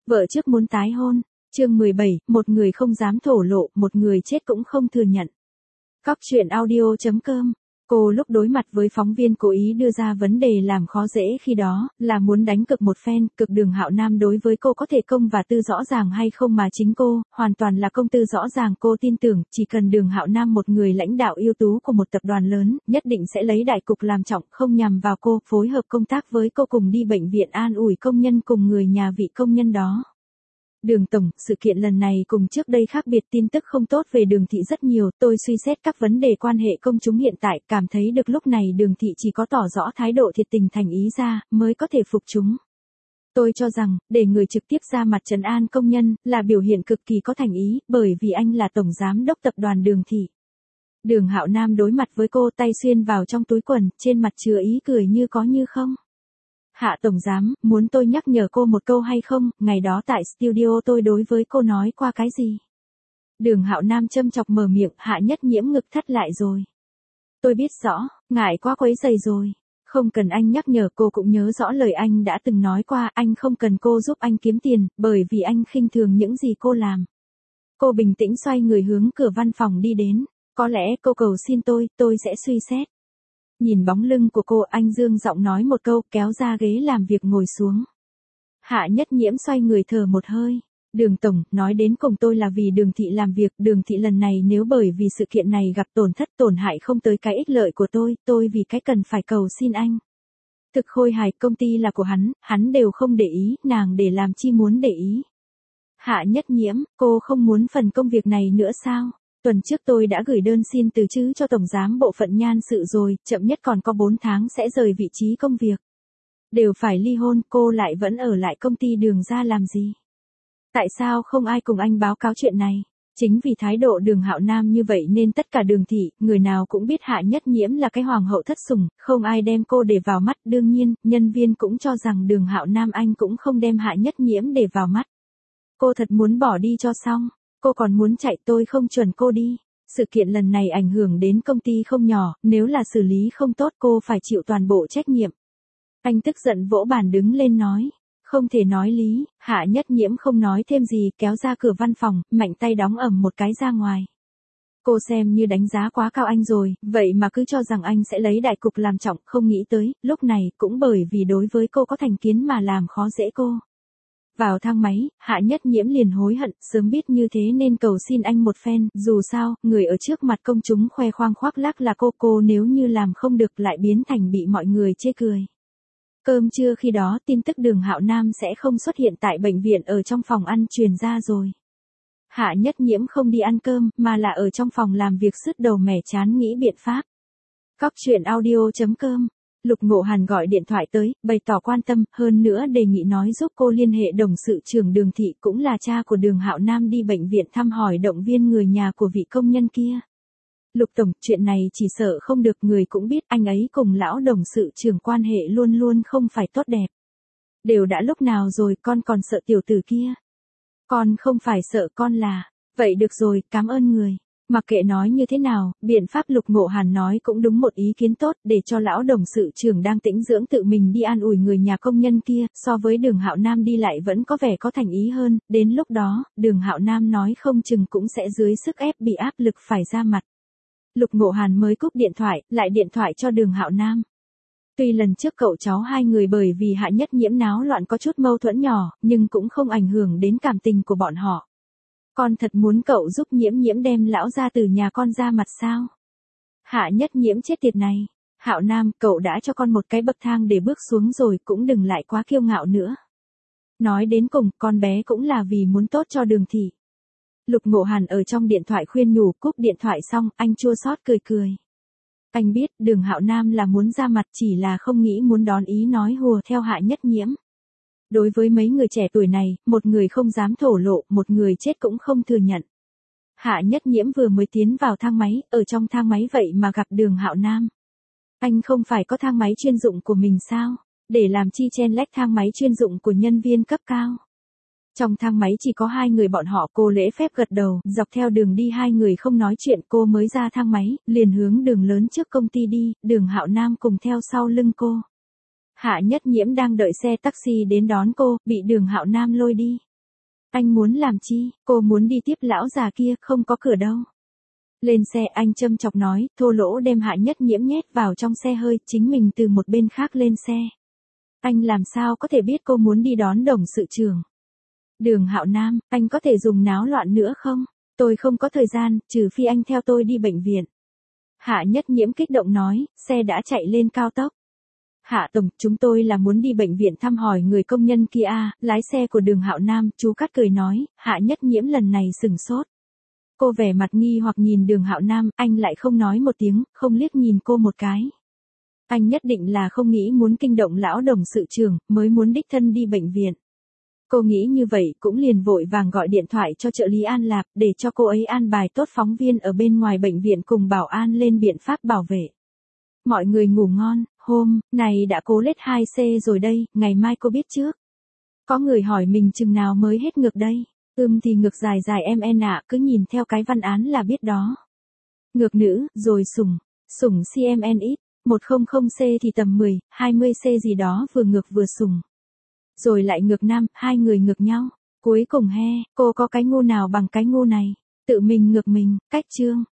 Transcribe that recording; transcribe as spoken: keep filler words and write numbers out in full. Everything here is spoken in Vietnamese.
Vợ trước muốn tái hôn. Chương mười bảy, một người không dám thổ lộ, một người chết cũng không thừa nhận. Cóc truyện audio chấm com. Cô lúc đối mặt với phóng viên cố ý đưa ra vấn đề làm khó dễ khi đó, là muốn đánh cực một phen, cực Đường Hạo Nam đối với cô có thể công và tư rõ ràng hay không mà chính cô, hoàn toàn là công tư rõ ràng. Cô tin tưởng, chỉ cần Đường Hạo Nam một người lãnh đạo ưu tú của một tập đoàn lớn, nhất định sẽ lấy đại cục làm trọng, không nhằm vào cô, phối hợp công tác với cô cùng đi bệnh viện an ủi công nhân cùng người nhà vị công nhân đó. Đường Tổng, sự kiện lần này cùng trước đây khác biệt, tin tức không tốt về Đường Thị rất nhiều, tôi suy xét các vấn đề quan hệ công chúng hiện tại, cảm thấy được lúc này Đường Thị chỉ có tỏ rõ thái độ thiệt tình thành ý ra, mới có thể phục chúng. Tôi cho rằng, để người trực tiếp ra mặt trấn an công nhân, là biểu hiện cực kỳ có thành ý, bởi vì anh là Tổng Giám đốc tập đoàn Đường Thị. Đường Hạo Nam đối mặt với cô, tay xuyên vào trong túi quần, trên mặt chứa ý cười như có như không. Hạ Tổng Giám, muốn tôi nhắc nhở cô một câu hay không, ngày đó tại studio tôi đối với cô nói qua cái gì? Đường Hạo Nam châm chọc mở miệng, Hạ Nhất Nhiễm ngực thắt lại rồi. Tôi biết rõ, ngại quá quấy rầy rồi. Không cần anh nhắc nhở, cô cũng nhớ rõ lời anh đã từng nói qua, anh không cần cô giúp anh kiếm tiền, bởi vì anh khinh thường những gì cô làm. Cô bình tĩnh xoay người hướng cửa văn phòng đi đến, có lẽ cô cầu xin tôi, tôi sẽ suy xét. Nhìn bóng lưng của cô, anh dương giọng nói một câu, kéo ra ghế làm việc ngồi xuống. Hạ Nhất Nhiễm xoay người thở một hơi. Đường Tổng, nói đến cùng tôi là vì Đường Thị làm việc, Đường Thị lần này nếu bởi vì sự kiện này gặp tổn thất tổn hại không tới cái ích lợi của tôi, tôi vì cái cần phải cầu xin anh. Thực Khôi Hài, công ty là của hắn, hắn đều không để ý, nàng để làm chi muốn để ý. Hạ Nhất Nhiễm, cô không muốn phần công việc này nữa sao? Tuần trước tôi đã gửi đơn xin từ chức cho Tổng Giám bộ phận nhân sự rồi, chậm nhất còn có bốn tháng sẽ rời vị trí công việc. Đều phải ly hôn, cô lại vẫn ở lại công ty Đường ra làm gì? Tại sao không ai cùng anh báo cáo chuyện này? Chính vì thái độ Đường Hạo Nam như vậy nên tất cả Đường Thị, người nào cũng biết Hạ Nhất Nhiễm là cái hoàng hậu thất sủng, không ai đem cô để vào mắt. Đương nhiên, nhân viên cũng cho rằng Đường Hạo Nam anh cũng không đem Hạ Nhất Nhiễm để vào mắt. Cô thật muốn bỏ đi cho xong. Cô còn muốn chạy, tôi không chuẩn cô đi. Sự kiện lần này ảnh hưởng đến công ty không nhỏ, nếu là xử lý không tốt cô phải chịu toàn bộ trách nhiệm. Anh tức giận vỗ bàn đứng lên nói. Không thể nói lý, Hạ Nhất Nhiễm không nói thêm gì, kéo ra cửa văn phòng, mạnh tay đóng ầm một cái ra ngoài. Cô xem như đánh giá quá cao anh rồi, vậy mà cứ cho rằng anh sẽ lấy đại cục làm trọng, không nghĩ tới, lúc này cũng bởi vì đối với cô có thành kiến mà làm khó dễ cô. Vào thang máy, Hạ Nhất Nhiễm liền hối hận, sớm biết như thế nên cầu xin anh một phen, dù sao, người ở trước mặt công chúng khoe khoang khoác lác là cô, cô nếu như làm không được lại biến thành bị mọi người chê cười. Cơm trưa khi đó tin tức Đường Hạo Nam sẽ không xuất hiện tại bệnh viện ở trong phòng ăn truyền ra rồi. Hạ Nhất Nhiễm không đi ăn cơm, mà là ở trong phòng làm việc sứt đầu mẻ chán nghĩ biện pháp. Cóc truyện audio chấm com. Lục Ngộ Hàn gọi điện thoại tới, bày tỏ quan tâm, hơn nữa đề nghị nói giúp cô liên hệ đồng sự trưởng Đường Thị cũng là cha của Đường Hạo Nam đi bệnh viện thăm hỏi động viên người nhà của vị công nhân kia. Lục Tổng, chuyện này chỉ sợ không được, người cũng biết anh ấy cùng lão đồng sự trưởng quan hệ luôn luôn không phải tốt đẹp. Đều đã lúc nào rồi con còn sợ tiểu tử kia? Con không phải sợ, con là, vậy được rồi, cảm ơn người. Mặc kệ nói như thế nào, biện pháp Lục Ngộ Hàn nói cũng đúng, một ý kiến tốt, để cho lão đồng sự trưởng đang tĩnh dưỡng tự mình đi an ủi người nhà công nhân kia, so với Đường Hạo Nam đi lại vẫn có vẻ có thành ý hơn, đến lúc đó, Đường Hạo Nam nói không chừng cũng sẽ dưới sức ép bị áp lực phải ra mặt. Lục Ngộ Hàn mới cúp điện thoại, lại điện thoại cho Đường Hạo Nam. Tuy lần trước cậu cháu hai người bởi vì Hạ Nhất Nhiễm náo loạn có chút mâu thuẫn nhỏ, nhưng cũng không ảnh hưởng đến cảm tình của bọn họ. Con thật muốn cậu giúp Nhiễm Nhiễm đem lão ra từ nhà con ra mặt sao? Hạ Nhất Nhiễm chết tiệt này. Hạo Nam, cậu đã cho con một cái bậc thang để bước xuống rồi, cũng đừng lại quá kiêu ngạo nữa. Nói đến cùng, con bé cũng là vì muốn tốt cho Đường Thị. Lục Ngộ Hàn ở trong điện thoại khuyên nhủ, cúp điện thoại xong, anh chua xót cười cười. Anh biết, Đường Hạo Nam là muốn ra mặt, chỉ là không nghĩ muốn đón ý nói hùa theo Hạ Nhất Nhiễm. Đối với mấy người trẻ tuổi này, một người không dám thổ lộ, một người chết cũng không thừa nhận. Hạ Nhất Nhiễm vừa mới tiến vào thang máy, ở trong thang máy vậy mà gặp Đường Hạo Nam. Anh không phải có thang máy chuyên dụng của mình sao? Để làm chi chen lách thang máy chuyên dụng của nhân viên cấp cao? Trong thang máy chỉ có hai người bọn họ, cô lễ phép gật đầu, dọc theo đường đi hai người không nói chuyện, cô mới ra thang máy, liền hướng đường lớn trước công ty đi, Đường Hạo Nam cùng theo sau lưng cô. Hạ Nhất Nhiễm đang đợi xe taxi đến đón cô, bị Đường Hạo Nam lôi đi. Anh muốn làm chi, cô muốn đi tiếp lão già kia, không có cửa đâu. Lên xe anh châm chọc nói, thô lỗ đem Hạ Nhất Nhiễm nhét vào trong xe hơi, chính mình từ một bên khác lên xe. Anh làm sao có thể biết cô muốn đi đón đồng sự trưởng. Đường Hạo Nam, anh có thể dùng náo loạn nữa không? Tôi không có thời gian, trừ phi anh theo tôi đi bệnh viện. Hạ Nhất Nhiễm kích động nói, xe đã chạy lên cao tốc. Hạ Tổng, chúng tôi là muốn đi bệnh viện thăm hỏi người công nhân kia à, lái xe của đường Hạo Nam, chú cắt cười nói, Hạ Nhất Nhiễm lần này sừng sốt. Cô vẻ mặt nghi hoặc nhìn đường Hạo Nam, anh lại không nói một tiếng, không liếc nhìn cô một cái. Anh nhất định là không nghĩ muốn kinh động lão đồng sự trưởng, mới muốn đích thân đi bệnh viện. Cô nghĩ như vậy cũng liền vội vàng gọi điện thoại cho trợ lý An Lạp để cho cô ấy an bài tốt phóng viên ở bên ngoài bệnh viện cùng bảo an lên biện pháp bảo vệ. Mọi người ngủ ngon, hôm này đã cố lết hai C rồi đây, ngày mai cô biết trước. Có người hỏi mình chừng nào mới hết ngược đây. Ưm thì ngược dài dài em en ạ, cứ nhìn theo cái văn án là biết đó. Ngược nữ, rồi sủng, sủng xê em en ít, một trăm C thì tầm mười, hai mươi C gì đó vừa ngược vừa sủng. Rồi lại ngược nam, hai người ngược nhau. Cuối cùng he, cô có cái ngu nào bằng cái ngu này. Tự mình ngược mình, cách chương.